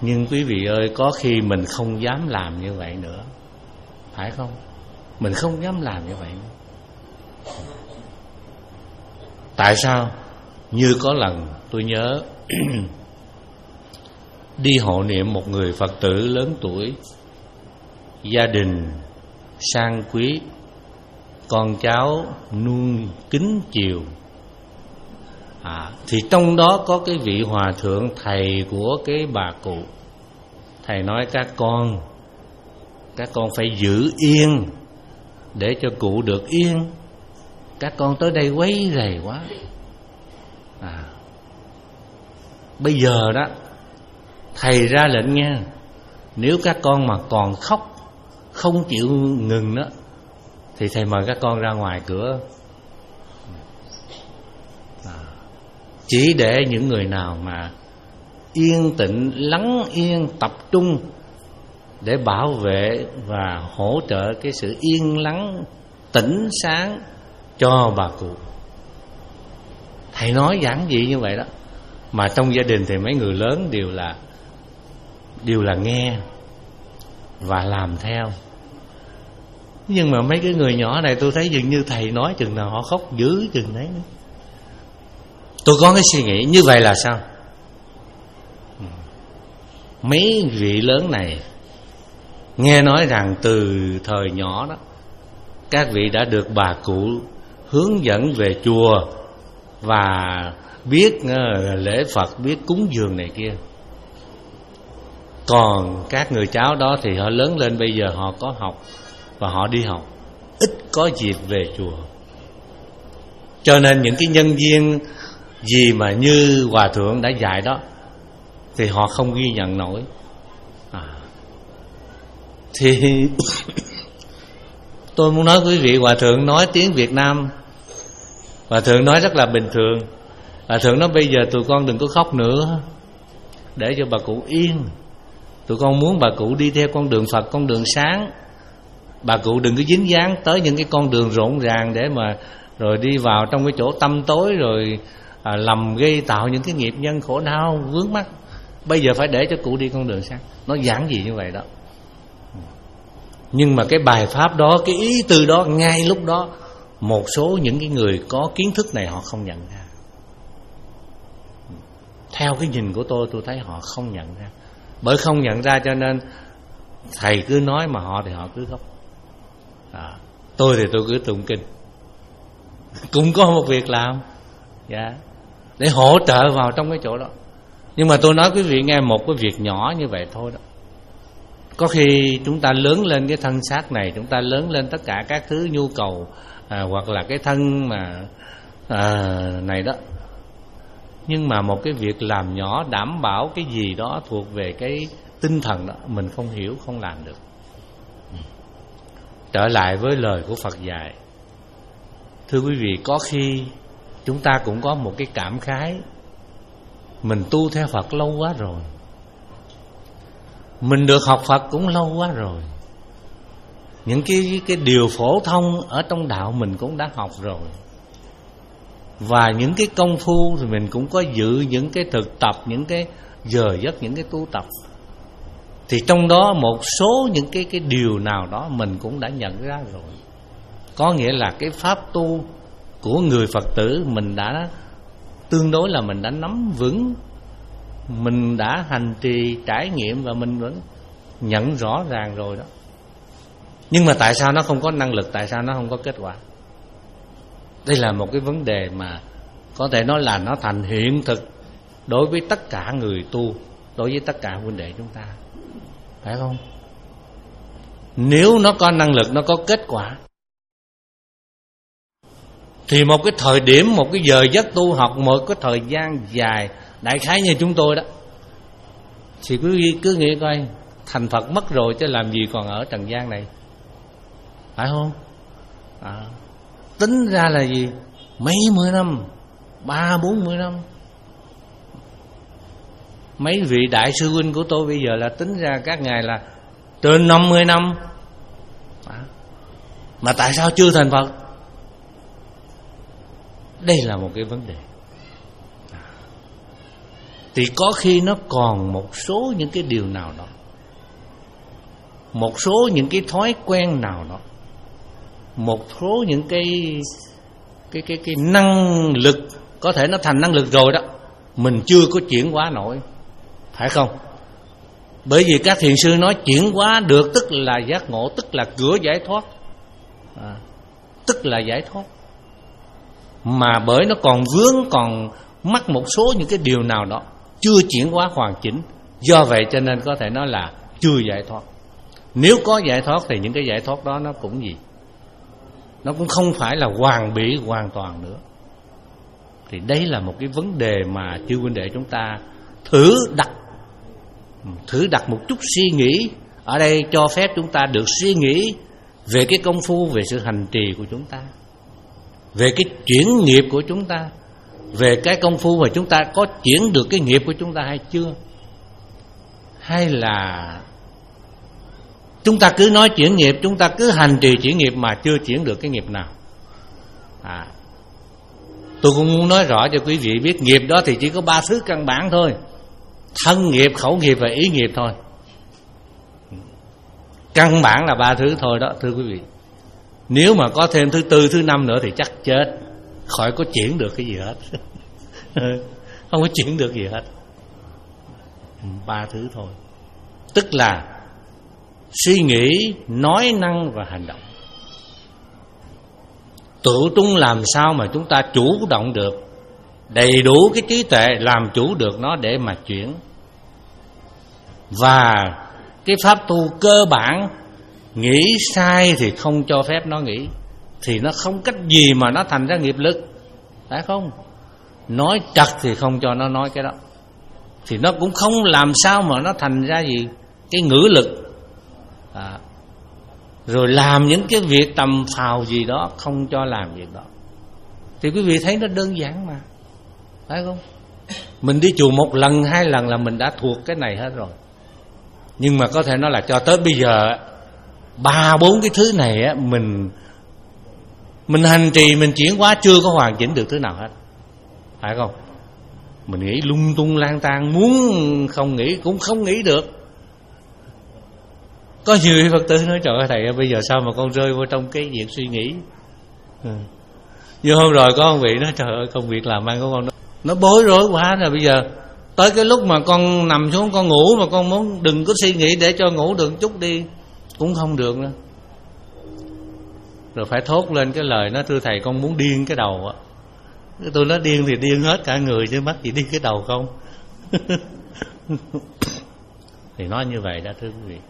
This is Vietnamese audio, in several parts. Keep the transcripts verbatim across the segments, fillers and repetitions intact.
Nhưng quý vị ơi, có khi mình không dám làm như vậy nữa, phải không? Mình không dám làm như vậy nữa. Tại sao? Như có lần tôi nhớ đi hộ niệm một người Phật tử lớn tuổi, gia đình sang quý, con cháu nuông kính chiều. à, Thì trong đó có cái vị hòa thượng thầy của cái bà cụ. Thầy nói các con Các con phải giữ yên để cho cụ được yên. Các con tới đây quấy rầy quá. à, Bây giờ đó thầy ra lệnh nha, nếu các con mà còn khóc không chịu ngừng đó thì thầy mời các con ra ngoài cửa. à, Chỉ để những người nào mà yên tĩnh, lắng yên, tập trung để bảo vệ và hỗ trợ cái sự yên lắng, tĩnh sáng cho bà cụ. Thầy nói giản dị như vậy đó. Mà trong gia đình thì mấy người lớn đều là Đều là nghe và làm theo. Nhưng mà mấy cái người nhỏ này tôi thấy dường như thầy nói chừng nào họ khóc dữ chừng đấy. Tôi có cái suy nghĩ như vậy là sao? Mấy vị lớn này nghe nói rằng từ thời nhỏ đó các vị đã được bà cụ hướng dẫn về chùa và biết lễ Phật, biết cúng dường này kia. Còn các người cháu đó thì họ lớn lên bây giờ họ có học và họ đi học, ít có dịp về chùa. Cho nên những cái nhân viên gì mà như hòa thượng đã dạy đó thì họ không ghi nhận nổi. à, Thì tôi muốn nói quý vị, hòa thượng nói tiếng Việt Nam, hòa thượng nói rất là bình thường. Hòa thượng nói bây giờ tụi con đừng có khóc nữa, để cho bà cụ yên. Tụi con muốn bà cụ đi theo con đường Phật, con đường sáng. Bà cụ đừng có dính dáng tới những cái con đường rộn ràng để mà rồi đi vào trong cái chỗ tăm tối, rồi à, lầm gây tạo những cái nghiệp nhân khổ đau vướng mắc. Bây giờ phải để cho cụ đi con đường sáng. Nó giản dị như vậy đó. Nhưng mà cái bài pháp đó, cái ý từ đó, ngay lúc đó một số những cái người có kiến thức này họ không nhận ra. Theo cái nhìn của tôi, tôi thấy họ không nhận ra. Bởi không nhận ra cho nên thầy cứ nói mà họ thì họ cứ khóc. à, Tôi thì tôi cứ tụng kinh. Cũng có một việc làm, dạ, để hỗ trợ vào trong cái chỗ đó. Nhưng mà tôi nói quý vị nghe, một cái việc nhỏ như vậy thôi đó, có khi chúng ta lớn lên cái thân xác này, chúng ta lớn lên tất cả các thứ nhu cầu à, hoặc là cái thân mà à, này đó. Nhưng mà một cái việc làm nhỏ đảm bảo cái gì đó thuộc về cái tinh thần đó, mình không hiểu, không làm được. Trở lại với lời của Phật dạy, thưa quý vị, có khi chúng ta cũng có một cái cảm khái: mình tu theo Phật lâu quá rồi, mình được học Phật cũng lâu quá rồi, những cái, cái điều phổ thông ở trong đạo mình cũng đã học rồi, và những cái công phu thì mình cũng có dự những cái thực tập, những cái giờ giấc, những cái tu tập. Thì trong đó một số những cái, cái điều nào đó mình cũng đã nhận ra rồi. Có nghĩa là cái pháp tu của người Phật tử mình đã tương đối là mình đã nắm vững, mình đã hành trì trải nghiệm và mình vẫn nhận rõ ràng rồi đó. Nhưng mà tại sao nó không có năng lực, tại sao nó không có kết quả? Đây là một cái vấn đề mà có thể nói là nó thành hiện thực đối với tất cả người tu, đối với tất cả huynh đệ chúng ta, phải không? Nếu nó có năng lực, nó có kết quả, thì một cái thời điểm, một cái giờ giấc tu học, một cái thời gian dài, đại khái như chúng tôi đó, thì cứ, cứ nghĩ coi, thành Phật mất rồi chứ làm gì còn ở trần gian này, phải không? À, tính ra là gì? Mấy mươi năm, ba bốn mươi năm. Mấy vị đại sư huynh của tôi bây giờ là tính ra các ngài là trên năm mươi năm. À, mà tại sao chưa thành Phật? Đây là một cái vấn đề. thì có khi nó còn một số những cái điều nào đó, một số những cái thói quen nào đó, một số những cái cái cái cái năng lực, có thể nó thành năng lực rồi đó, mình chưa có chuyển hóa nổi, phải không? Bởi vì các thiền sư nói chuyển hóa được tức là giác ngộ, tức là cửa giải thoát, à, tức là giải thoát. Mà bởi nó còn vướng, còn mắc một số những cái điều nào đó, chưa chuyển hóa hoàn chỉnh, do vậy cho nên có thể nói là chưa giải thoát. Nếu có giải thoát thì những cái giải thoát đó nó cũng gì? Nó cũng không phải là hoàn bị hoàn toàn nữa. Thì đấy là một cái vấn đề mà chư huynh đệ chúng ta thử đặt Thử đặt một chút suy nghĩ. Ở đây cho phép chúng ta được suy nghĩ về cái công phu, về sự hành trì của chúng ta, về cái chuyển nghiệp của chúng ta, về cái công phu mà chúng ta có chuyển được cái nghiệp của chúng ta hay chưa. Hay là chúng ta cứ nói chuyển nghiệp, chúng ta cứ hành trì chuyển nghiệp mà chưa chuyển được cái nghiệp nào. à, Tôi cũng muốn nói rõ cho quý vị biết, nghiệp đó thì chỉ có ba thứ căn bản thôi: thân nghiệp, khẩu nghiệp và ý nghiệp thôi. Căn bản là ba thứ thôi đó thưa quý vị. Nếu mà có thêm thứ tư, thứ năm nữa thì chắc chết, khỏi có chuyển được cái gì hết. Không có chuyển được gì hết. Ba thứ thôi. Tức là suy nghĩ, nói năng và hành động. Tự trung làm sao mà chúng ta chủ động được, đầy đủ cái trí tuệ làm chủ được nó để mà chuyển. Và cái pháp tu cơ bản, nghĩ sai thì không cho phép nó nghĩ, thì nó không cách gì mà nó thành ra nghiệp lực, phải không? Nói trật thì không cho nó nói cái đó, thì nó cũng không làm sao mà nó thành ra gì cái ngữ lực. à, Rồi làm những cái việc tầm phào gì đó, không cho làm việc đó. Thì quý vị thấy nó đơn giản mà, phải không? Mình đi chùa một lần, hai lần là mình đã thuộc cái này hết rồi. Nhưng mà có thể nói là cho tới bây giờ ba bốn cái thứ này á, mình mình hành trì, mình chuyển hóa chưa có hoàn chỉnh được thứ nào hết, phải không? Mình nghĩ lung tung lang tan, muốn không nghĩ cũng không nghĩ được. Có nhiều vị Phật tử nói trời ơi thầy, bây giờ sao mà con rơi vô trong cái việc suy nghĩ. ừ. Như hôm rồi có một vị nói trời ơi công việc làm ăn của con nó bối rối quá rồi, bây giờ tới cái lúc mà con nằm xuống con ngủ mà con muốn đừng có suy nghĩ để cho ngủ được chút đi cũng không được nữa. Rồi phải thốt lên cái lời nó thưa thầy con muốn điên cái đầu á. Tôi nói điên thì điên hết cả người chứ mắc gì điên cái đầu không. Thì nói như vậy đó thưa quý vị.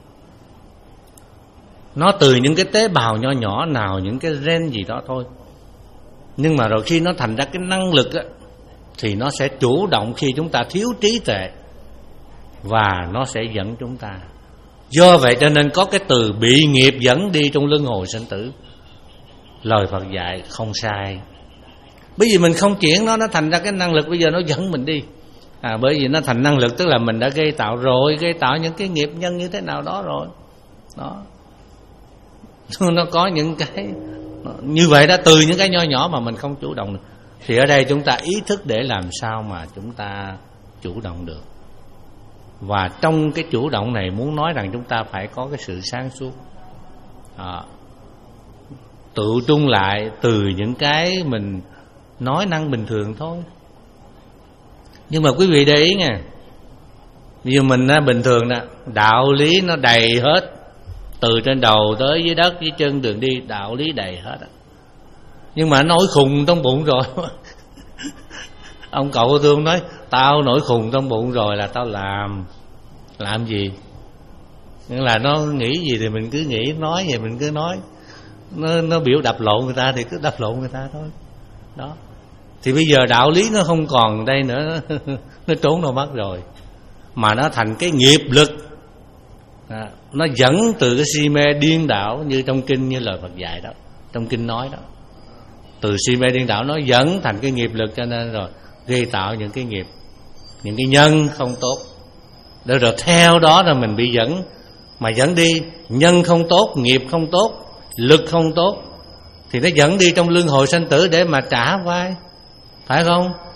Nó từ những cái tế bào nho nhỏ nào, những cái gen gì đó thôi. Nhưng mà rồi khi nó thành ra cái năng lực á, thì nó sẽ chủ động khi chúng ta thiếu trí tuệ, và nó sẽ dẫn chúng ta. Do vậy cho nên có cái từ bị nghiệp dẫn đi trong luân hồi sinh tử. Lời Phật dạy không sai. Bởi vì mình không chuyển nó, nó thành ra cái năng lực, bây giờ nó dẫn mình đi. à, Bởi vì nó thành năng lực tức là mình đã gây tạo rồi, gây tạo những cái nghiệp nhân như thế nào đó rồi. Đó. Nó có những cái như vậy đó, từ những cái nho nhỏ mà mình không chủ động được. Thì ở đây chúng ta ý thức để làm sao mà chúng ta chủ động được. Và trong cái chủ động này muốn nói rằng chúng ta phải có cái sự sáng suốt, à, tự trung lại từ những cái mình nói năng bình thường thôi. Nhưng mà quý vị để ý nha, như mình bình thường nè, đạo lý nó đầy hết, từ trên đầu tới dưới đất, dưới chân đường đi, đạo lý đầy hết. Nhưng mà nổi khùng trong bụng rồi. Ông cậu của tôi nói tao nổi khùng trong bụng rồi là tao làm. Làm gì? Nghĩa là nó nghĩ gì thì mình cứ nghĩ, nói gì mình cứ nói. Nó, nó biểu đập lộn người ta thì cứ đập lộn người ta thôi. Đó. Thì bây giờ đạo lý nó không còn đây nữa. Nó trốn đâu mất rồi. Mà nó thành cái nghiệp lực, à, nó dẫn từ cái si mê điên đảo, như trong kinh, như lời Phật dạy đó, trong kinh nói đó. Từ si mê điên đảo nó dẫn thành cái nghiệp lực, cho nên rồi gây tạo những cái nghiệp, những cái nhân không tốt. Rồi, rồi theo đó là mình bị dẫn, mà dẫn đi nhân không tốt, nghiệp không tốt, lực không tốt, thì nó dẫn đi trong luân hồi sanh tử để mà trả vai, phải không?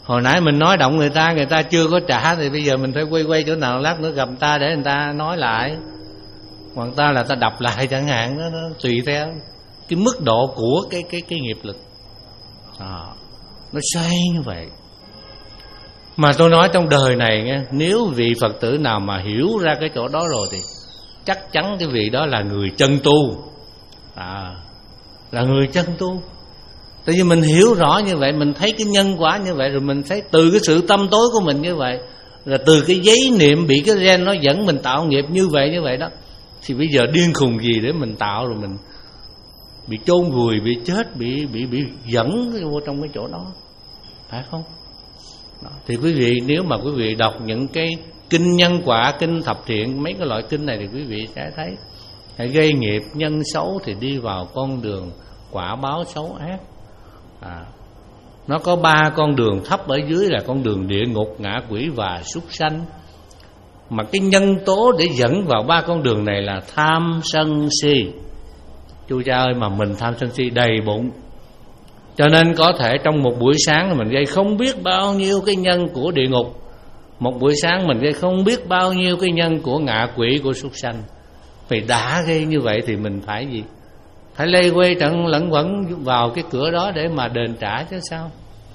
Hồi nãy mình nói động người ta, người ta chưa có trả, thì bây giờ mình phải quay quay chỗ nào lát nữa gặp ta để người ta nói lại, hoặc ta là ta đập lại chẳng hạn. Đó, nó tùy theo cái mức độ của cái cái cái nghiệp lực. À, nó xoay như vậy. Mà tôi nói trong đời này nghe, nếu vị Phật tử nào mà hiểu ra cái chỗ đó rồi thì chắc chắn cái vị đó là người chân tu. À, là người chân tu. Tại vì mình hiểu rõ như vậy, mình thấy cái nhân quả như vậy, rồi mình thấy từ cái sự tâm tối của mình như vậy, rồi từ cái giấy niệm bị cái gen nó dẫn mình tạo nghiệp như vậy như vậy đó, thì bây giờ điên khùng gì để mình tạo, rồi mình bị chôn vùi, bị chết, bị bị bị dẫn vô trong cái chỗ đó, phải không? Đó. Thì quý vị nếu mà quý vị đọc những cái kinh nhân quả, kinh thập thiện, mấy cái loại kinh này thì quý vị sẽ thấy hãy gây nghiệp nhân xấu thì đi vào con đường quả báo xấu ác. À, nó có ba con đường thấp ở dưới là con đường địa ngục, ngạ quỷ và súc sanh. Mà cái nhân tố để dẫn vào ba con đường này là tham sân si. Chú cha ơi, mà mình tham sân si đầy bụng, cho nên có thể trong một buổi sáng mình gây không biết bao nhiêu cái nhân của địa ngục, một buổi sáng mình gây không biết bao nhiêu cái nhân của ngạ quỷ, của súc sanh. Vì đã gây như vậy thì mình phải gì? Phải lây quay trận lẫn quẩn vào cái cửa đó để mà đền trả chứ sao.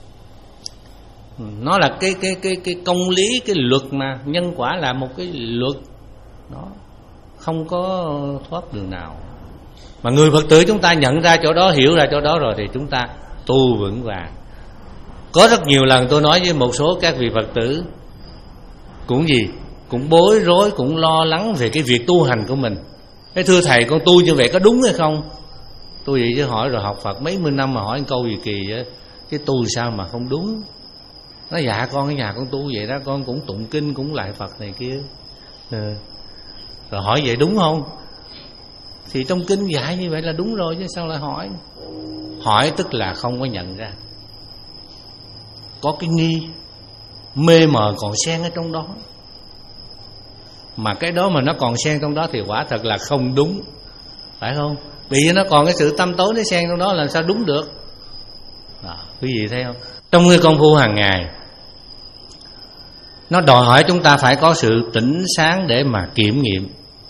Nó là cái cái cái cái công lý, cái luật mà. Nhân quả là một cái luật đó, không có thoát đường nào. Mà người Phật tử chúng ta nhận ra chỗ đó, hiểu ra chỗ đó rồi thì chúng ta tu vững vàng. Có rất nhiều lần tôi nói với một số các vị Phật tử cũng gì, cũng bối rối, cũng lo lắng về cái việc tu hành của mình. Thế thưa thầy, con tu như vậy có đúng hay không? Tôi vậy chứ hỏi rồi, học Phật mấy mươi năm mà hỏi câu gì kỳ vậy, chứ tu sao mà không đúng. Nó dạ con ở nhà con tu vậy đó, con cũng tụng kinh, cũng lại Phật này kia. Ừ. Rồi hỏi vậy đúng không? Thì trong kinh dạy như vậy là đúng rồi chứ sao lại hỏi. Hỏi tức là không có nhận ra, có cái nghi, mê mờ còn xen ở trong đó. Mà cái đó mà nó còn xen trong đó thì quả thật là không đúng, phải không? Vì nó còn cái sự tâm tối nó xen trong đó, làm sao đúng được. Đó, quý vị thấy không? Trong cái công phu hàng ngày, nó đòi hỏi chúng ta phải có sự tỉnh sáng để mà kiểm nghiệm.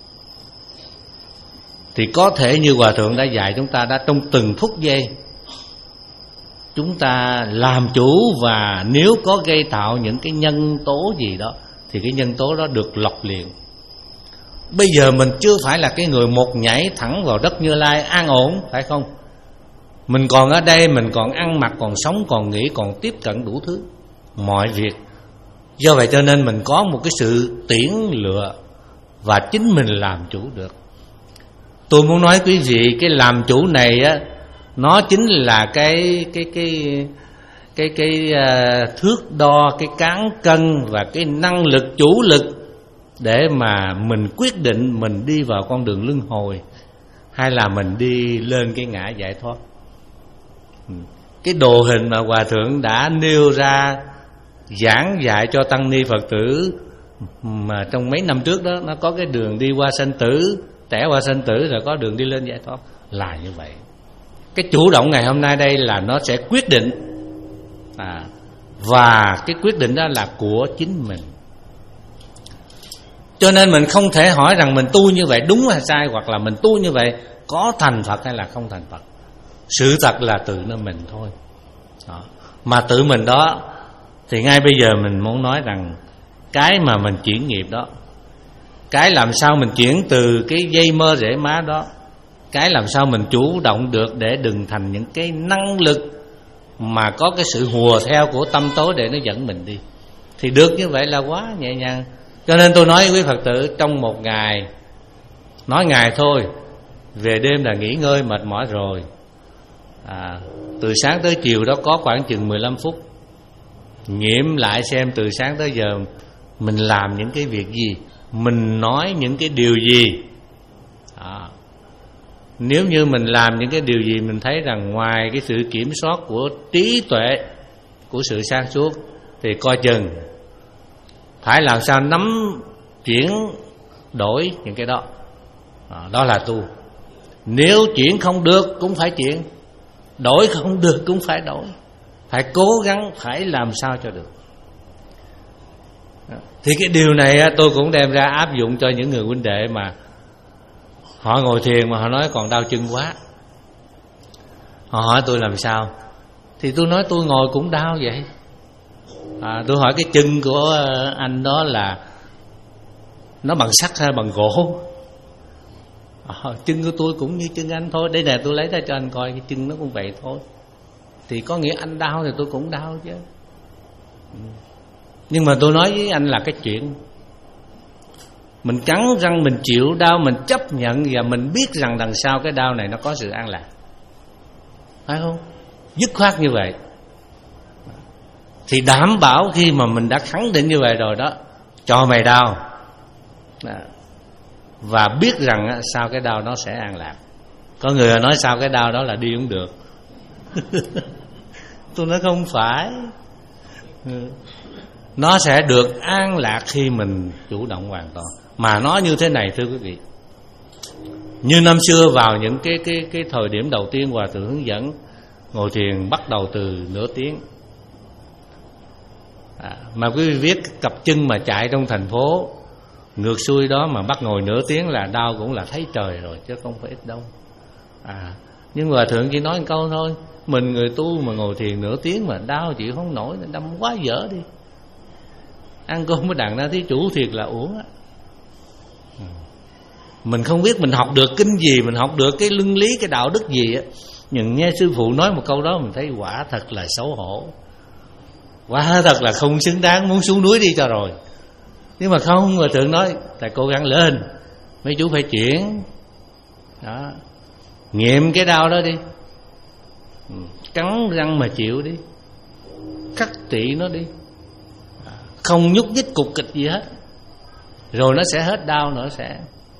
Thì có thể như Hòa Thượng đã dạy chúng ta, đã trong từng phút giây chúng ta làm chủ, và nếu có gây tạo những cái nhân tố gì đó thì cái nhân tố đó được lọc liền. Bây giờ mình chưa phải là cái người một nhảy thẳng vào đất Như Lai an ổn, phải không? Mình còn ở đây, mình còn ăn mặc, còn sống, còn nghĩ, còn tiếp cận đủ thứ, mọi việc. Do vậy cho nên mình có một cái sự tuyển lựa và chính mình làm chủ được. Tôi muốn nói quý vị, cái làm chủ này á, nó chính là cái cái cái cái cái uh, thước đo, cái cán cân và cái năng lực chủ lực để mà mình quyết định mình đi vào con đường luân hồi hay là mình đi lên cái ngã giải thoát. Cái đồ hình mà Hòa Thượng đã nêu ra giảng dạy cho tăng ni Phật tử mà trong mấy năm trước đó, nó có cái đường đi qua sanh tử, tẻ qua sanh tử, rồi có đường đi lên giải thoát, là như vậy. Cái chủ động ngày hôm nay đây là nó sẽ quyết định, à, và cái quyết định đó là của chính mình. Cho nên mình không thể hỏi rằng mình tu như vậy đúng hay sai, hoặc là mình tu như vậy có thành Phật hay là không thành Phật. Sự thật là từ nơi mình thôi đó. Mà tự mình đó thì ngay bây giờ mình muốn nói rằng cái mà mình chuyển nghiệp đó, cái làm sao mình chuyển từ cái dây mơ rễ má đó, cái làm sao mình chủ động được để đừng thành những cái năng lực mà có cái sự hùa theo của tâm tối để nó dẫn mình đi, thì được như vậy là quá nhẹ nhàng. Cho nên tôi nói với quý Phật tử, trong một ngày, nói ngày thôi, về đêm là nghỉ ngơi mệt mỏi rồi, à, từ sáng tới chiều đó có khoảng chừng mười lăm phút, nghiệm lại xem từ sáng tới giờ mình làm những cái việc gì, mình nói những cái điều gì. à, Nếu như mình làm những cái điều gì mình thấy rằng ngoài cái sự kiểm soát của trí tuệ, của sự sáng suốt, thì coi chừng phải làm sao nắm chuyển đổi những cái đó. à, Đó là tu. Nếu chuyển không được cũng phải chuyển, đổi không được cũng phải đổi. phải cố gắng, phải làm sao cho được. Thì cái điều này tôi cũng đem ra áp dụng cho những người huynh đệ mà họ ngồi thiền mà họ nói còn đau chân quá. Họ hỏi tôi làm sao, thì tôi nói tôi ngồi cũng đau vậy. à, Tôi hỏi cái chân của anh đó là nó bằng sắt hay bằng gỗ? à, Chân của tôi cũng như chân anh thôi. Đây nè, tôi lấy ra cho anh coi, cái chân nó cũng vậy thôi. Thì có nghĩa anh đau thì tôi cũng đau chứ. Nhưng mà tôi nói với anh là cái chuyện mình cắn răng mình chịu đau, mình chấp nhận, và mình biết rằng đằng sau cái đau này nó có sự an lạc, phải không? Dứt khoát như vậy thì đảm bảo khi mà mình đã khẳng định như vậy rồi đó, cho mày đau đó. Và biết rằng sau cái đau nó sẽ an lạc. Có người nói sau cái đau đó là đi không được. Tôi nói không phải, nó sẽ được an lạc khi mình chủ động hoàn toàn. Mà nói như thế này thưa quý vị, như năm xưa vào những cái cái cái thời điểm đầu tiên Hòa thượng hướng dẫn ngồi thiền bắt đầu từ nửa tiếng. à, Mà quý vị biết cặp chân mà chạy trong thành phố ngược xuôi đó mà bắt ngồi nửa tiếng là đau cũng là thấy trời rồi, chứ không phải ít đâu. à, Nhưng Hòa thượng chỉ nói một câu thôi, mình người tu mà ngồi thiền nửa tiếng mà đau chịu không nổi, đâm quá dở đi. Ăn cơm với đàn ra thí chủ thiệt là uổng á. Mình không biết mình học được kinh gì, mình học được cái luân lý, cái đạo đức gì á, nhưng nghe sư phụ nói một câu đó mình thấy quả thật là xấu hổ, quả thật là không xứng đáng, muốn xuống núi đi cho rồi. Nhưng mà không, Hòa thượng nói thầy cố gắng lên, mấy chú phải chuyển đó, nghiệm cái đau đó đi, cắn răng mà chịu đi, khắc trị nó đi, không nhúc nhích cục kịch gì hết, rồi nó sẽ hết đau, nó sẽ.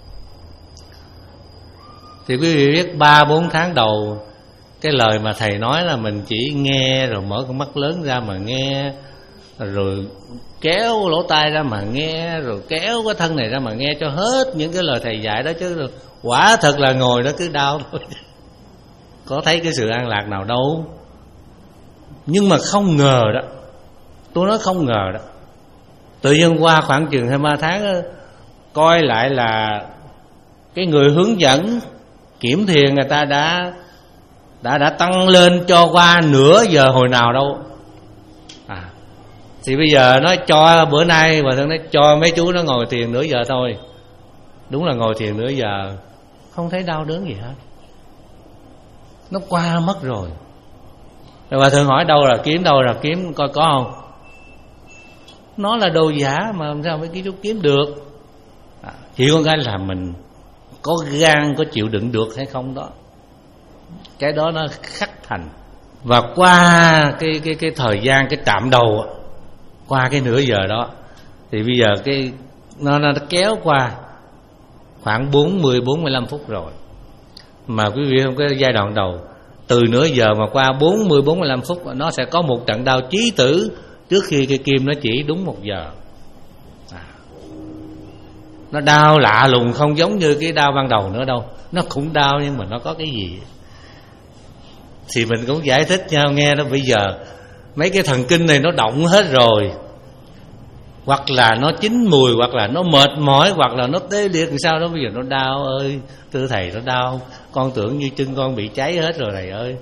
Thì quý vị biết ba bốn tháng đầu cái lời mà thầy nói là mình chỉ nghe, rồi mở con mắt lớn ra mà nghe, rồi kéo lỗ tai ra mà nghe, rồi kéo cái thân này ra mà nghe cho hết những cái lời thầy dạy đó. Chứ quả thật là ngồi đó cứ đau thôi, có thấy cái sự an lạc nào đâu. Nhưng mà không ngờ đó, tôi nói không ngờ đó, tự nhiên qua khoảng chừng hai ba tháng đó, coi lại là cái người hướng dẫn kiểm thiền người ta đã đã đã tăng lên cho qua nửa giờ hồi nào đâu. à, Thì bây giờ nói cho bữa nay và thượng nói cho mấy chú nó ngồi thiền nửa giờ thôi. Đúng là ngồi thiền nửa giờ không thấy đau đớn gì hết, nó qua mất rồi. Rồi bà thường hỏi đâu là kiếm, đâu là kiếm, coi có không. Nó là đồ giả mà làm sao mấy cái chú kiếm được. à, Chỉ có cái là mình có gan, có chịu đựng được hay không đó, cái đó nó khắc thành. Và qua cái cái cái thời gian, cái trạm đầu, qua cái nửa giờ đó, thì bây giờ cái nó nó kéo qua khoảng bốn mươi bốn mươi lăm phút rồi. Mà quý vị không, cái giai đoạn đầu từ nửa giờ mà qua bốn mươi bốn mươi lăm phút, nó sẽ có một trận đau chí tử trước khi cái kim nó chỉ đúng một giờ. à, Nó đau lạ lùng, không giống như cái đau ban đầu nữa đâu. Nó cũng đau nhưng mà nó có cái gì thì mình cũng giải thích nhau nghe đó. Bây giờ mấy cái thần kinh này nó động hết rồi, hoặc là nó chín mùi, hoặc là nó mệt mỏi, hoặc là nó tê liệt làm sao đó. Bây giờ nó đau ơi, thưa thầy nó đau, con tưởng như chân con bị cháy hết rồi thầy ơi.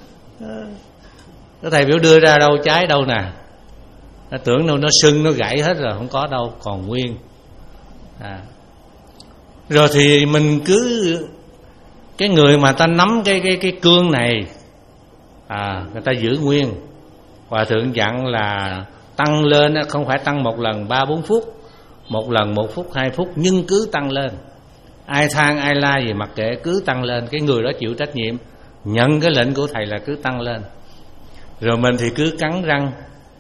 Đó, thầy biểu đưa ra đâu cháy đâu nè, nó tưởng đâu nó sưng, nó gãy hết rồi, không có đâu, còn nguyên. à. Rồi thì mình cứ cái người mà ta nắm cái cái cái cương này, à người ta giữ nguyên. Hòa thượng dặn là tăng lên, không phải tăng một lần ba bốn phút, một lần một phút hai phút, nhưng cứ tăng lên. Ai than ai la gì mặc kệ, cứ tăng lên. Cái người đó chịu trách nhiệm, nhận cái lệnh của thầy là cứ tăng lên. Rồi mình thì cứ cắn răng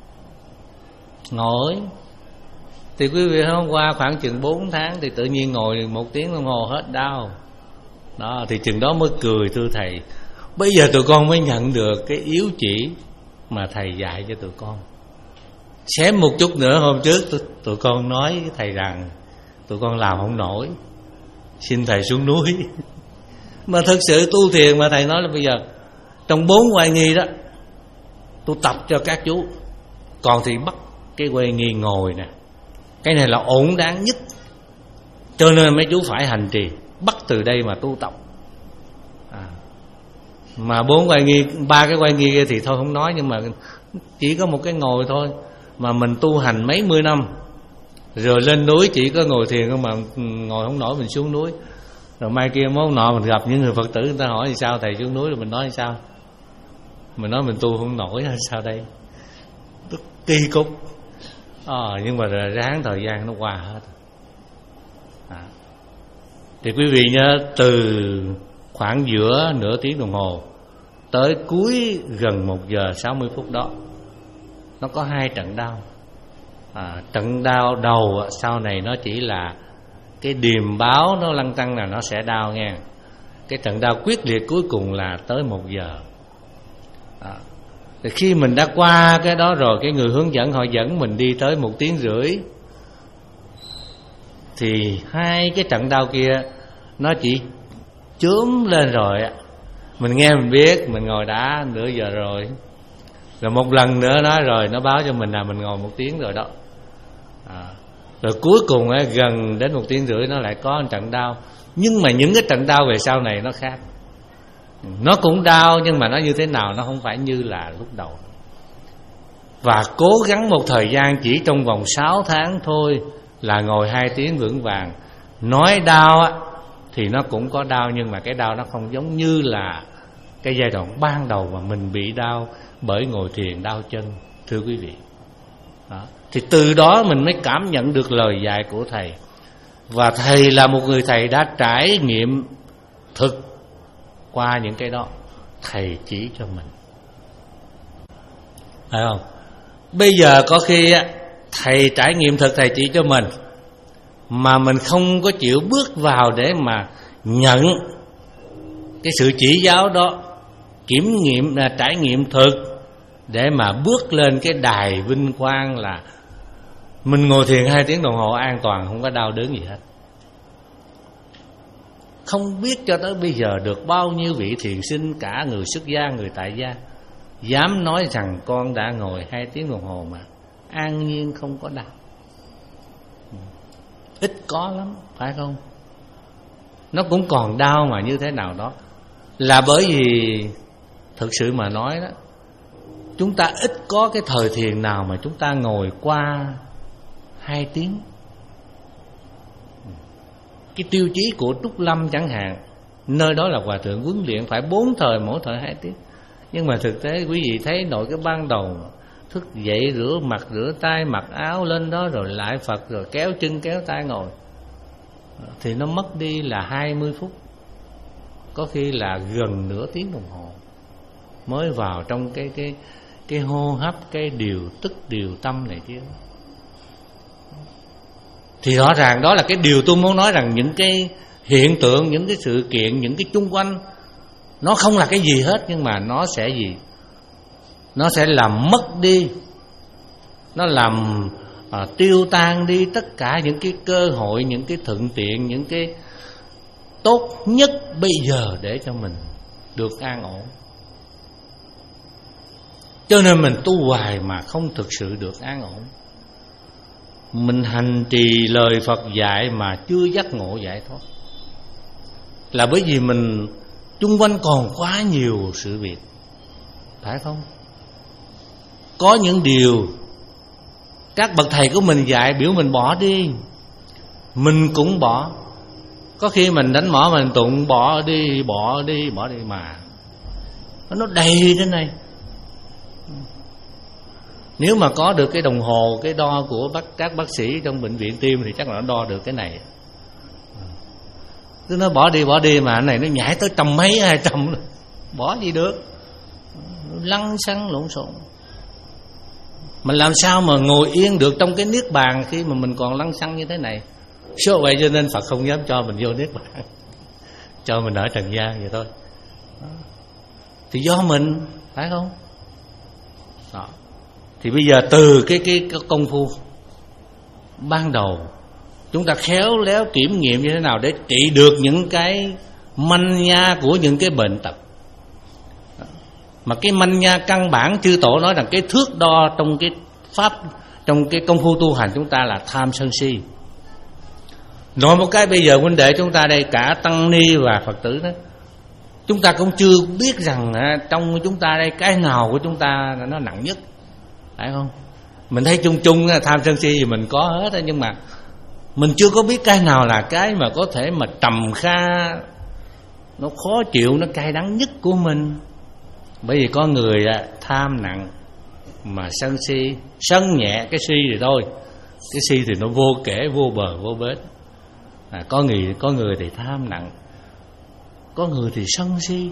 ngồi. Thì quý vị hôm qua khoảng chừng bốn tháng thì tự nhiên ngồi một tiếng đồng hồ hết đau. Đó, thì chừng đó mới cười thưa thầy. Bây giờ tụi con mới nhận được cái yếu chỉ mà thầy dạy cho tụi con. Xém một chút nữa hôm trước tụi, tụi con nói với thầy rằng tụi con làm không nổi, xin thầy xuống núi. Mà thực sự tu thiền mà thầy nói là bây giờ trong bốn oai nghi đó, tôi tập cho các chú. Còn thì bắt cái quay nghi ngồi nè, cái này là ổn đáng nhất, cho nên mấy chú phải hành trì, bắt từ đây mà tu tập. à. Mà bốn quay nghi, ba cái quay nghi kia thì thôi không nói, nhưng mà chỉ có một cái ngồi thôi, mà mình tu hành mấy mươi năm rồi lên núi chỉ có ngồi thiền không, mà ngồi không nổi mình xuống núi. Rồi mai kia mốt nọ mình gặp những người Phật tử, người ta hỏi thì sao thầy xuống núi, rồi mình nói thì sao, mình nói mình tu không nổi hay sao đây, tức kỳ cục. à, nhưng mà ráng thời gian nó qua hết. à. Thì quý vị nhớ, từ khoảng giữa nửa tiếng đồng hồ tới cuối gần một giờ sáu mươi phút đó, nó có hai trận đau. à, Trận đau đầu sau này nó chỉ là cái điềm báo nó lăn tăng là nó sẽ đau nghe. Cái trận đau quyết liệt cuối cùng là tới một giờ. à. Thì khi mình đã qua cái đó rồi, cái người hướng dẫn họ dẫn mình đi tới một tiếng rưỡi, thì hai cái trận đau kia nó chỉ chớm lên rồi. Mình nghe mình biết, mình ngồi đã nửa giờ rồi, rồi một lần nữa nó rồi nó báo cho mình là mình ngồi một tiếng rồi đó. à. Rồi cuối cùng á, gần đến một tiếng rưỡi nó lại có một trận đau. Nhưng mà những cái trận đau về sau này nó khác. Nó cũng đau, nhưng mà nó như thế nào nó không phải như là lúc đầu. Và cố gắng một thời gian chỉ trong vòng sáu tháng thôi là ngồi hai tiếng vững vàng. Nói đau á thì nó cũng có đau, nhưng mà cái đau nó không giống như là cái giai đoạn ban đầu mà mình bị đau bởi ngồi thiền đau chân, thưa quý vị. đó. Thì từ đó mình mới cảm nhận được lời dạy của thầy. Và thầy là một người thầy đã trải nghiệm thực qua những cái đó, thầy chỉ cho mình, phải không? Bây giờ có khi thầy trải nghiệm thực, thầy chỉ cho mình, mà mình không có chịu bước vào để mà nhận cái sự chỉ giáo đó, kiểm nghiệm là trải nghiệm thực, để mà bước lên cái đài vinh quang là mình ngồi thiền hai tiếng đồng hồ an toàn, không có đau đớn gì hết. Không biết cho tới bây giờ được bao nhiêu vị thiền sinh, cả người xuất gia, người tại gia, dám nói rằng con đã ngồi hai tiếng đồng hồ mà an nhiên không có đau. Ít có lắm, phải không? Nó cũng còn đau mà như thế nào đó. Là bởi vì thực sự mà nói đó, chúng ta ít có cái thời thiền nào mà chúng ta ngồi qua hai tiếng. Cái tiêu chí của Trúc Lâm chẳng hạn, nơi đó là Hòa Thượng huấn luyện phải bốn thời, mỗi thời hai tiếng. Nhưng mà thực tế quý vị thấy nội cái ban đầu thức dậy rửa mặt rửa tay mặc áo lên đó rồi lại Phật rồi kéo chân kéo tay ngồi, thì nó mất đi là hai mươi phút, có khi là gần nửa tiếng đồng hồ mới vào trong cái cái cái hô hấp, cái điều tức điều tâm này kia. Thì rõ ràng đó là cái điều tôi muốn nói, rằng những cái hiện tượng, những cái sự kiện, những cái chung quanh nó không là cái gì hết, nhưng mà nó sẽ gì? Nó sẽ làm mất đi, nó làm à, tiêu tan đi tất cả những cái cơ hội, những cái thuận tiện, những cái tốt nhất bây giờ để cho mình được an ổn. Cho nên mình tu hoài mà không thực sự được an ổn. Mình hành trì lời Phật dạy mà chưa giác ngộ giải thoát, là bởi vì mình chung quanh còn quá nhiều sự việc, phải không? Có những điều các bậc thầy của mình dạy biểu mình bỏ đi, mình cũng bỏ. Có khi mình đánh mỏ mình tụng bỏ đi, bỏ đi, bỏ đi mà nó đầy thế này. Nếu mà có được cái đồng hồ, cái đo của bác, các bác sĩ trong bệnh viện tim thì chắc là nó đo được cái này. Cứ nói bỏ đi, bỏ đi mà cái này nó nhảy tới trăm mấy, hai trăm, bỏ gì được, lăng xăng lộn xộn. Mình làm sao mà ngồi yên được trong cái niết bàn khi mà mình còn lăng xăng như thế này? Số vậy cho nên Phật không dám cho mình vô niết bàn, cho mình ở trần gian vậy thôi. Thì do mình, phải không? Đó. Thì bây giờ từ cái, cái cái công phu ban đầu, chúng ta khéo léo kiểm nghiệm như thế nào để trị được những cái manh nha của những cái bệnh tật. Mà cái manh nha căn bản chư tổ nói rằng cái thước đo trong cái pháp, trong cái công phu tu hành chúng ta là tham sân si. Nói một cái bây giờ huynh đệ chúng ta đây, cả tăng ni và Phật tử đó, chúng ta cũng chưa biết rằng trong chúng ta đây cái nào của chúng ta nó nặng nhất, phải không? Mình thấy chung chung tham sân si thì mình có hết, nhưng mà mình chưa có biết cái nào là cái mà có thể mà trầm kha, nó khó chịu, nó cay đắng nhất của mình. Bởi vì có người tham nặng mà sân si, sân nhẹ cái si thì thôi, cái si thì nó vô kể, vô bờ vô bến. À, có người có người thì tham nặng, có người thì sân si.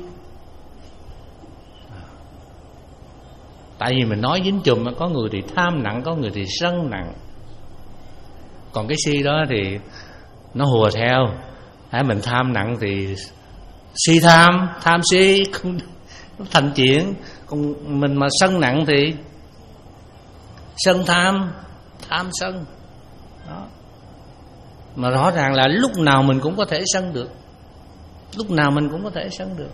À, tại vì mình nói dính chùm, có người thì tham nặng, có người thì sân nặng. Còn cái si đó thì nó hùa theo. À, mình tham nặng thì si tham, tham si không thành chuyện. Còn mình mà sân nặng thì sân tham, tham sân. Đó. Mà rõ ràng là lúc nào mình cũng có thể sân được, lúc nào mình cũng có thể sân được.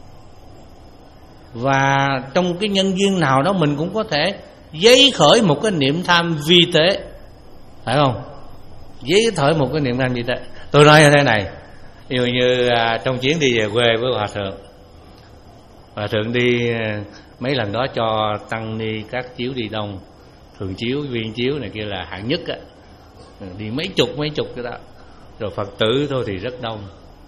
Và trong cái nhân duyên nào đó mình cũng có thể dấy khởi một cái niệm tham vi tế, phải không? Dấy khởi một cái niệm tham vi tế. Tôi nói như thế này, ví dụ như à, trong chuyến đi về quê với Hòa Thượng, Hòa Thượng đi mấy lần đó cho tăng ni các chiếu đi đông, thường chiếu, viên chiếu này kia là hạng nhất á, đi mấy chục mấy chục cái đó. Rồi Phật tử thôi thì rất đông.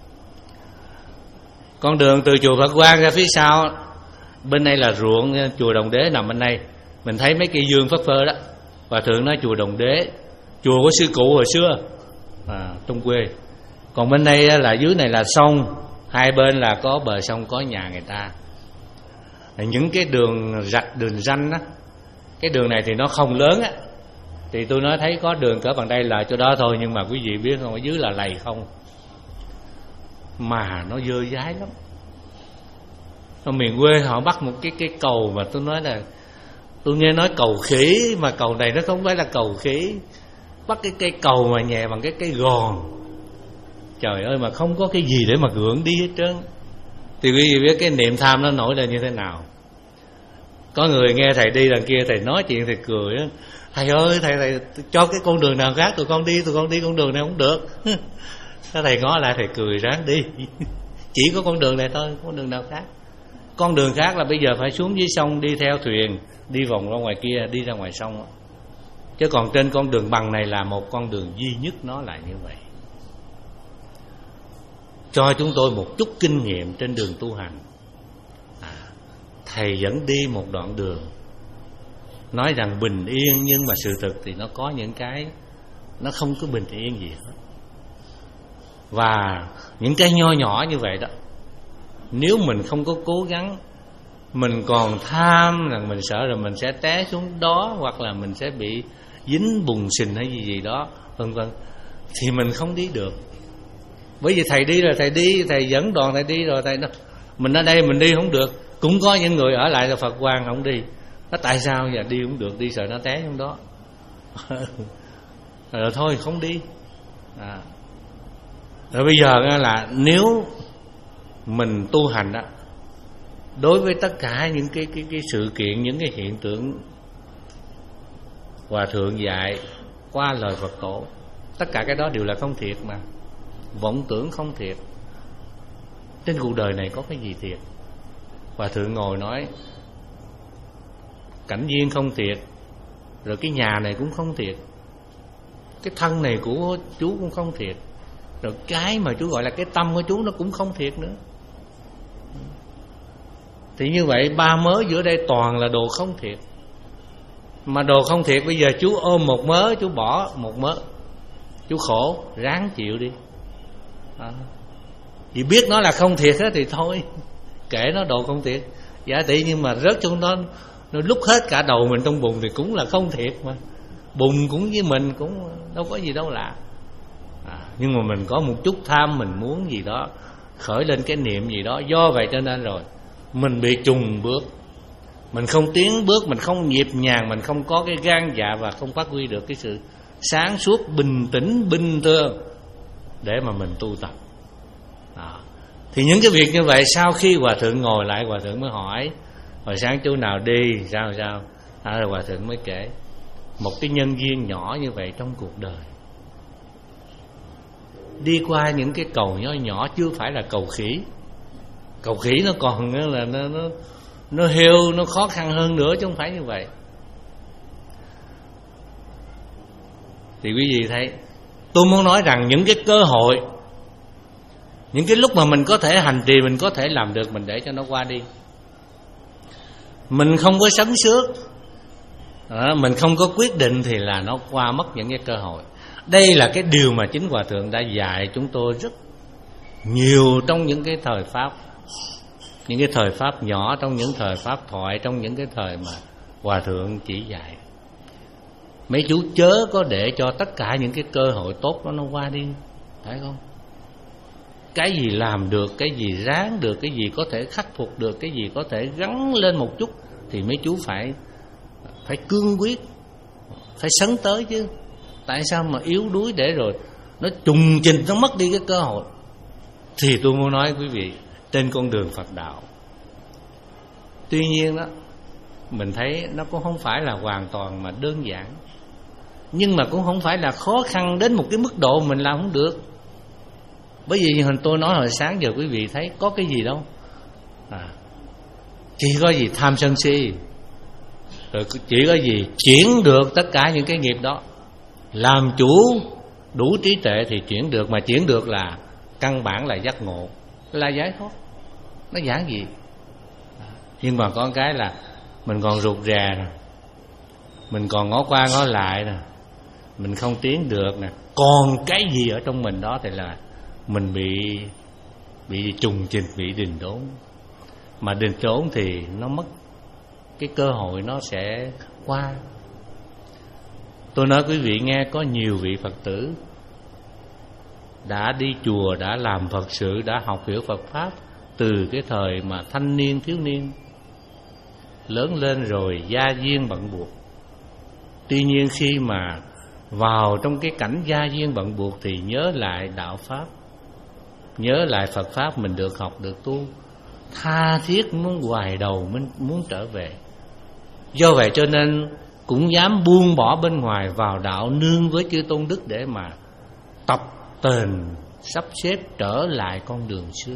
Con đường từ chùa Phật Quang ra phía sau, bên đây là ruộng, chùa Đồng Đế nằm bên đây. Mình thấy mấy cây dương phất phơ đó. Hòa Thượng nói chùa Đồng Đế, chùa của sư cụ hồi xưa à, trong quê. Còn bên đây là dưới này là sông, hai bên là có bờ sông, có nhà người ta. Những cái đường rạch, đường ranh á, cái đường này thì nó không lớn á, thì tôi nói thấy có đường cỡ bằng đây là chỗ đó thôi. Nhưng mà quý vị biết không, ở dưới là lầy không, mà nó dơ dái lắm. Ở miền quê họ bắt một cái cái cầu mà tôi nói là, tôi nghe nói cầu khỉ, mà cầu này nó không phải là cầu khỉ. Bắt cái cây cầu mà nhẹ bằng cái cây gòn, trời ơi, mà không có cái gì để mà gượng đi hết trơn. Thì quý vị biết cái niệm tham nó nổi lên như thế nào. Có người nghe thầy đi đằng kia, thầy nói chuyện thầy cười á, thầy ơi, thầy thầy cho cái con đường nào khác tụi con đi, tụi con đi con đường này không được. Thầy ngó lại thầy cười, ráng đi. Chỉ có con đường này thôi, con đường nào khác. Con đường khác là bây giờ phải xuống dưới sông, đi theo thuyền, đi vòng ra ngoài kia, đi ra ngoài sông. Chứ còn trên con đường bằng này là một con đường duy nhất, nó là như vậy. Cho chúng tôi một chút kinh nghiệm trên đường tu hành. à, Thầy dẫn đi một đoạn đường, nói rằng bình yên, nhưng mà sự thực thì nó có những cái nó không có bình yên gì hết. Và những cái nho nhỏ như vậy đó, nếu mình không có cố gắng, mình còn tham rằng mình sợ rồi mình sẽ té xuống đó, hoặc là mình sẽ bị dính bùn xình hay gì gì đó, vân vân, thì mình không đi được. Bởi vì thầy đi rồi thầy đi, thầy dẫn đoàn thầy đi rồi thầy nói mình ở đây mình đi không được. Cũng có những người ở lại là Phật Quang không đi. Nó tại sao giờ đi không được, đi sợ nó té trong đó. Rồi thôi không đi. à. Rồi bây giờ là nếu mình tu hành đó, đối với tất cả những cái, cái, cái sự kiện, những cái hiện tượng Hòa Thượng dạy qua lời Phật tổ, tất cả cái đó đều là không thiệt mà. Vọng tưởng không thiệt. Trên cuộc đời này có cái gì thiệt? Hòa Thượng ngồi nói cảnh duyên không thiệt, rồi cái nhà này cũng không thiệt, cái thân này của chú cũng không thiệt, rồi cái mà chú gọi là cái tâm của chú nó cũng không thiệt nữa. Thì như vậy ba mớ giữa đây toàn là đồ không thiệt. Mà đồ không thiệt bây giờ chú ôm một mớ, chú bỏ một mớ, chú khổ, ráng chịu đi. à. Vì biết nó là không thiệt hết thì thôi, kể nó đồ không thiệt giả tỷ, nhưng mà rớt trong đó nó lúc hết cả đầu mình trong bùn thì cũng là không thiệt mà. Bùn cũng với mình cũng đâu có gì đâu lạ. à, Nhưng mà mình có một chút tham, mình muốn gì đó, khởi lên cái niệm gì đó, do vậy cho nên rồi mình bị trùng bước, mình không tiến bước, mình không nhịp nhàng, mình không có cái gan dạ và không phát huy được cái sự sáng suốt, bình tĩnh, bình thường để mà mình tu tập. à. Thì những cái việc như vậy, sau khi Hòa Thượng ngồi lại, Hòa Thượng mới hỏi Hồi sáng chú nào đi sao sao à, rồi Hòa thượng mới kể một cái nhân duyên nhỏ như vậy trong cuộc đời. Đi qua những cái cầu nhỏ nhỏ, chưa phải là cầu khỉ. Cầu khỉ nó còn là nó nó nó heo, nó khó khăn hơn nữa chứ không phải như vậy. Thì quý vị thấy, tôi muốn nói rằng những cái cơ hội, những cái lúc mà mình có thể hành trì, mình có thể làm được, mình để cho nó qua đi. Mình không có sấn xước, à, mình không có quyết định thì là nó qua mất những cái cơ hội. Đây là cái điều mà chính Hòa thượng đã dạy chúng tôi rất nhiều trong những cái thời Pháp. Những cái thời Pháp nhỏ, trong những thời Pháp thoại, trong những cái thời mà Hòa thượng chỉ dạy. Mấy chú chớ có để cho tất cả những cái cơ hội tốt đó nó qua đi, phải không? Cái gì làm được, cái gì ráng được, cái gì có thể khắc phục được, cái gì có thể gắn lên một chút thì mấy chú phải phải cương quyết, phải sấn tới chứ. Tại sao mà yếu đuối để rồi nó trùng trình, nó mất đi cái cơ hội? Thì tôi muốn nói quý vị, trên con đường Phật đạo, tuy nhiên đó, mình thấy nó cũng không phải là hoàn toàn mà đơn giản, nhưng mà cũng không phải là khó khăn đến một cái mức độ mình làm không được. Bởi vì hình tôi nói hồi sáng giờ quý vị thấy có cái gì đâu, à, chỉ có gì tham sân si, rồi chỉ có gì chuyển được tất cả những cái nghiệp đó. Làm chủ đủ trí tuệ thì chuyển được, mà chuyển được là căn bản là giác ngộ, là giải thoát. Nó giản gì. Nhưng mà có cái là mình còn rụt rè nè, mình còn ngó qua ngó lại nè, mình không tiến được nè. Còn cái gì ở trong mình đó thì là mình bị bị trùng trình, bị đình đốn. Mà đình đốn thì nó mất cái cơ hội, nó sẽ qua. Tôi nói quý vị nghe, có nhiều vị Phật tử đã đi chùa, đã làm Phật sự, đã học hiểu Phật Pháp từ cái thời mà thanh niên, thiếu niên. Lớn lên rồi gia duyên bận buộc. Tuy nhiên khi mà vào trong cái cảnh gia duyên bận buộc thì nhớ lại đạo Pháp, nhớ lại Phật Pháp mình được học, được tu, tha thiết muốn hoài đầu, muốn, muốn trở về. Do vậy cho nên cũng dám buông bỏ bên ngoài vào đạo, nương với chư tôn đức để mà tập tền, sắp xếp trở lại con đường xưa.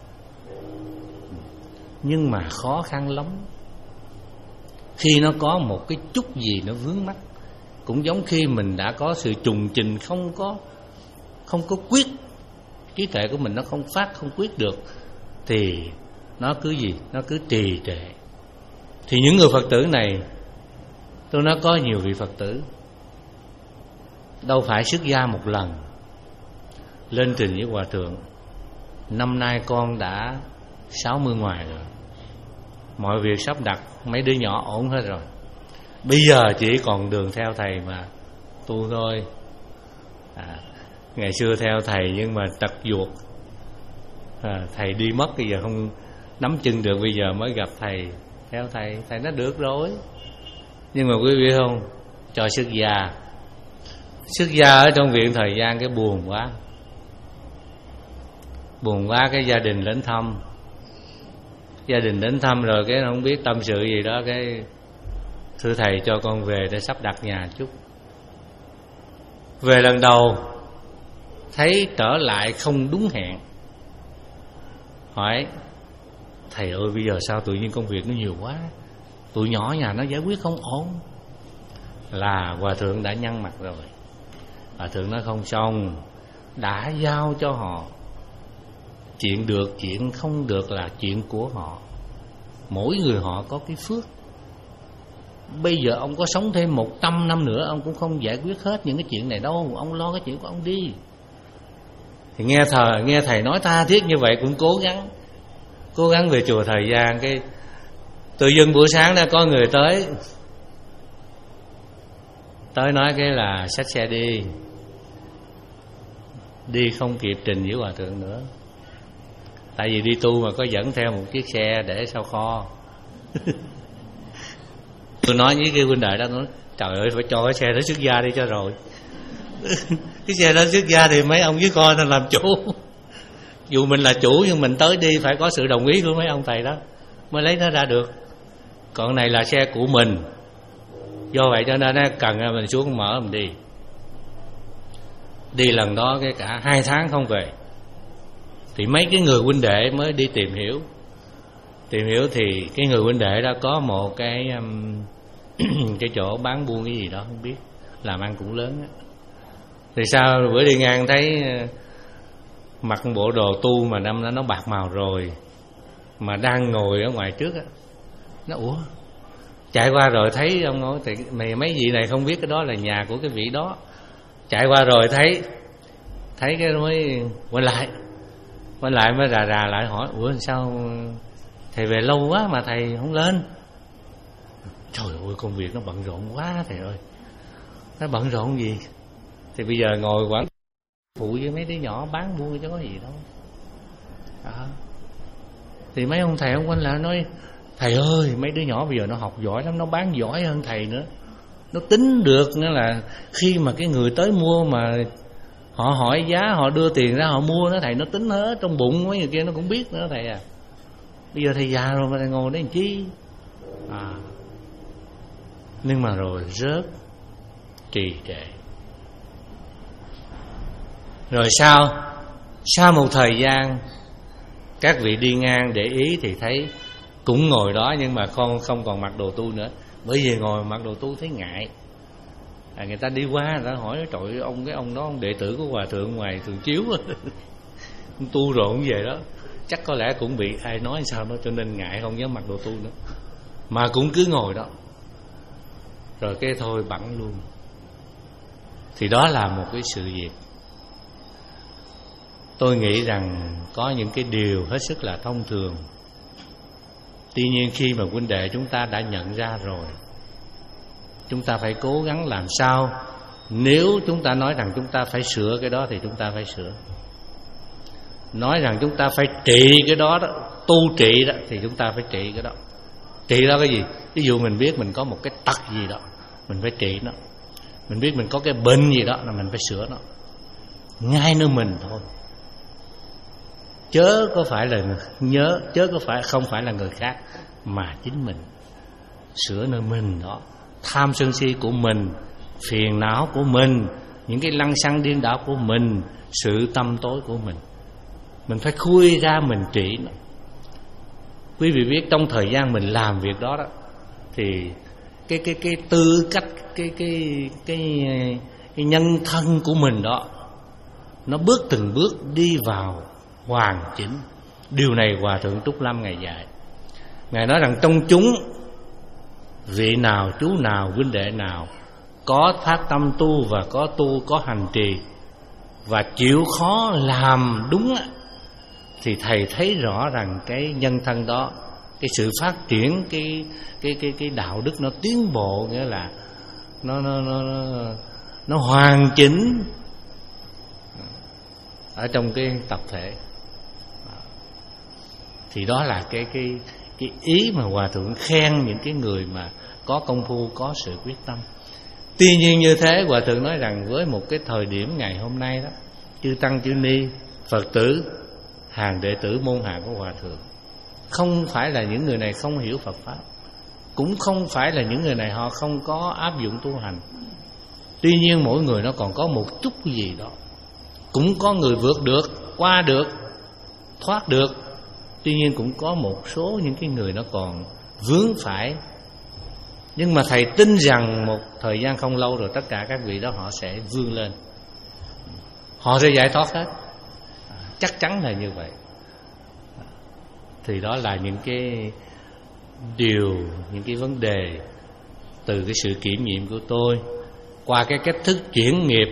Nhưng mà khó khăn lắm. Khi nó có một cái chút gì nó vướng mắc, cũng giống khi mình đã có sự trùng trình, không có không có quyết, trí tuệ của mình nó không phát, không quyết được, thì nó cứ gì? Nó cứ trì trệ. Thì những người Phật tử này, tôi nói có nhiều vị Phật tử đâu phải xuất gia một lần, lên trình với Hòa thượng: năm nay con đã sáu mươi ngoài rồi, mọi việc sắp đặt, mấy đứa nhỏ ổn hết rồi, bây giờ chỉ còn đường theo thầy mà tu thôi. à, Ngày xưa theo thầy nhưng mà tật ruột, à, thầy đi mất, bây giờ không nắm chân được, bây giờ mới gặp thầy, theo thầy, thầy nói được rồi. Nhưng mà quý vị không, cho xuất gia, xuất gia ở trong viện thời gian cái buồn quá, buồn quá cái gia đình đến thăm, gia đình đến thăm rồi cái không biết tâm sự gì đó, cái thưa thầy cho con về để sắp đặt nhà chút. Về lần đầu thấy trở lại không đúng hẹn, hỏi thầy ơi bây giờ sao tự nhiên công việc nó nhiều quá, tụi nhỏ nhà nó giải quyết không ổn. Là Hòa thượng đã nhăn mặt rồi. Hòa thượng nói không xong, đã giao cho họ, chuyện được chuyện không được là chuyện của họ, mỗi người họ có cái phước. Bây giờ ông có sống thêm một trăm năm nữa, ông cũng không giải quyết hết những cái chuyện này đâu, ông lo cái chuyện của ông đi. Thì nghe thầy, nghe thầy nói tha thiết như vậy cũng cố gắng, cố gắng về chùa thời gian. Cái tự dưng buổi sáng đã có người tới, tới nói cái là xách xe đi, đi không kịp trình với Hòa thượng nữa. Tại vì đi tu mà có dẫn theo một chiếc xe để sau kho. Tôi nói với cái huynh đệ đó, nói trời ơi phải cho cái xe đó xuất gia đi cho rồi. Cái xe đó xuất gia thì mấy ông với con nên làm chủ. Dù mình là chủ nhưng mình tới đi phải có sự đồng ý của mấy ông thầy đó mới lấy nó ra được. còn này là xe của mình. Do vậy cho nên cần mình xuống mở mình đi. Đi lần đó cái cả hai tháng không về. Thì mấy cái người huynh đệ mới đi tìm hiểu. Tìm hiểu thì cái người huynh đệ đó có một cái um, cái chỗ bán buôn cái gì đó không biết, làm ăn cũng lớn á. Thì sao bữa đi ngang thấy mặc bộ đồ tu mà năm đó nó bạc màu rồi, mà đang ngồi ở ngoài trước á. Nó ủa, chạy qua rồi thấy ông nói thì mày mấy vị này không biết cái đó là nhà của cái vị đó. Chạy qua rồi thấy thấy cái mới quay lại quay lại mới rà rà lại hỏi ủa sao thầy về lâu quá mà thầy không lên. Trời ơi, công việc nó bận rộn quá thầy ơi. Nó bận rộn gì thì bây giờ ngồi quản phụ với mấy đứa nhỏ bán buôn chứ có gì đâu à. Thì mấy ông thầy ông quanh lại nói thầy ơi, mấy đứa nhỏ bây giờ nó học giỏi lắm, nó bán giỏi hơn thầy nữa. Nó tính được nữa là khi mà cái người tới mua mà họ hỏi giá, họ đưa tiền ra họ mua đó thầy, nó tính hết trong bụng mấy người kia nó cũng biết nữa thầy à. Bây giờ thầy già rồi mà thầy ngồi đấy làm chi à. Nhưng mà rồi rớt trì trệ. Rồi sao sau một thời gian các vị đi ngang để ý thì thấy cũng ngồi đó nhưng mà không không còn mặc đồ tu nữa. Bởi vì ngồi mặc đồ tu thấy ngại à, người ta đi qua người ta hỏi trời ơi, ông cái ông đó ông đệ tử của hòa thượng ngoài thường chiếu ông tu rồi cũng về đó, chắc có lẽ cũng bị ai nói sao đó cho nên ngại không dám mặc đồ tu nữa, mà cũng cứ ngồi đó. Rồi cái thôi bẵng luôn. Thì đó là một cái sự việc tôi nghĩ rằng có những cái điều hết sức là thông thường. Tuy nhiên khi mà huynh đệ chúng ta đã nhận ra rồi, chúng ta phải cố gắng làm sao. Nếu chúng ta nói rằng chúng ta phải sửa cái đó thì chúng ta phải sửa. Nói rằng chúng ta phải trị cái đó đó, tu trị đó thì chúng ta phải trị cái đó. Trị đó cái gì? Ví dụ mình biết mình có một cái tật gì đó, mình phải trị nó. Mình biết mình có cái bệnh gì đó là mình phải sửa nó ngay nơi mình thôi. Chớ có phải là nhớ, chớ có phải không phải là người khác, mà chính mình sửa nơi mình đó. Tham sân si của mình, phiền não của mình, những cái lăng xăng điên đảo của mình, sự tâm tối của mình, mình phải khui ra mình trị nó. Quý vị biết trong thời gian mình làm việc đó đó thì cái cái cái tư cách cái cái cái cái nhân thân của mình đó nó bước từng bước đi vào hoàn chỉnh. Điều này Hòa thượng Trúc Lâm Ngài dạy. Ngài nói rằng trong chúng vị nào, chú nào, huynh đệ nào có phát tâm tu và có tu, có hành trì và chịu khó làm đúng thì thầy thấy rõ rằng cái nhân thân đó, cái sự phát triển, cái cái cái cái đạo đức nó tiến bộ, nghĩa là nó nó nó nó, nó hoàn chỉnh ở trong cái tập thể. Thì đó là cái cái cái ý mà Hòa thượng khen những cái người mà có công phu, có sự quyết tâm. Tuy nhiên như thế, Hòa thượng nói rằng với một cái thời điểm ngày hôm nay đó, chư tăng chư ni, Phật tử, hàng đệ tử môn hạ của Hòa thượng không phải là những người này không hiểu Phật pháp, cũng không phải là những người này họ không có áp dụng tu hành. Tuy nhiên mỗi người nó còn có một chút gì đó. Cũng có người vượt được, qua được, thoát được. Tuy nhiên cũng có một số những cái người nó còn vướng phải. Nhưng mà thầy tin rằng một thời gian không lâu rồi tất cả các vị đó họ sẽ vươn lên, họ sẽ giải thoát hết, chắc chắn là như vậy. Thì đó là những cái điều, những cái vấn đề từ cái sự kiểm nghiệm của tôi qua cái cách thức chuyển nghiệp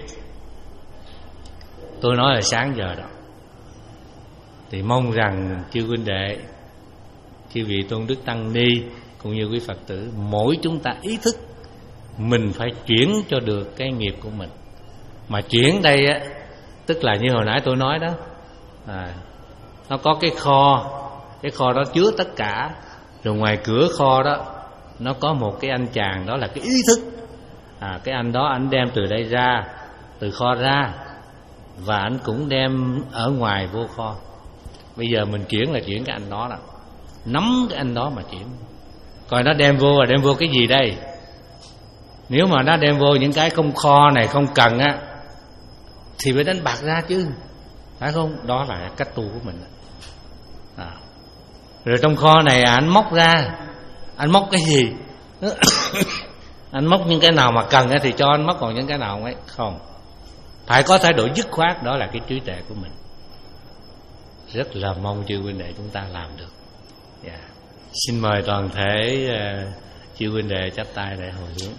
tôi nói là sáng giờ đó. Thì mong rằng chư huynh đệ, chư vị tôn đức tăng ni cũng như quý Phật tử, mỗi chúng ta ý thức mình phải chuyển cho được cái nghiệp của mình. Mà chuyển đây á, tức là như hồi nãy tôi nói đó, à, nó có cái kho, cái kho đó chứa tất cả. Rồi ngoài cửa kho đó nó có một cái anh chàng, đó là cái ý thức. à, Cái anh đó anh đem từ đây ra, từ kho ra, và anh cũng đem ở ngoài vô kho. Bây giờ mình chuyển là chuyển cái anh đó đó, nắm cái anh đó mà chuyển. Coi nó đem vô là đem vô cái gì đây? Nếu mà nó đem vô những cái công kho này không cần á thì phải đánh bạc ra chứ, phải không? Đó là cách tu của mình. À. Rồi trong kho này anh móc ra, anh móc cái gì? Anh móc những cái nào mà cần thì cho anh móc, còn những cái nào ấy không. Phải có thái độ dứt khoát, đó là cái trí tuệ của mình. Rất là mong chư huynh đệ chúng ta làm được. Yeah. Xin mời toàn thể uh, chư huynh đệ chắp tay để hồi hướng.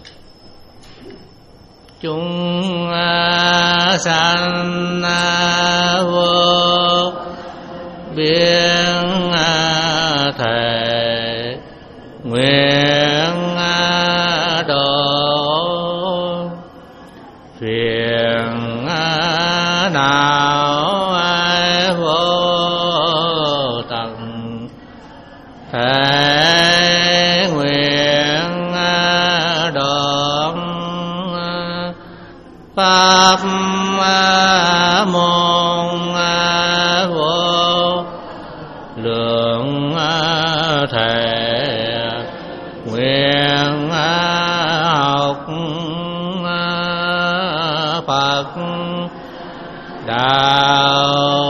Chúng sanh vô biên thể nguyện độ phiền não vô tận, thể nguyện đoạn pháp môn vô lượng thể, nguyện học Phật đạo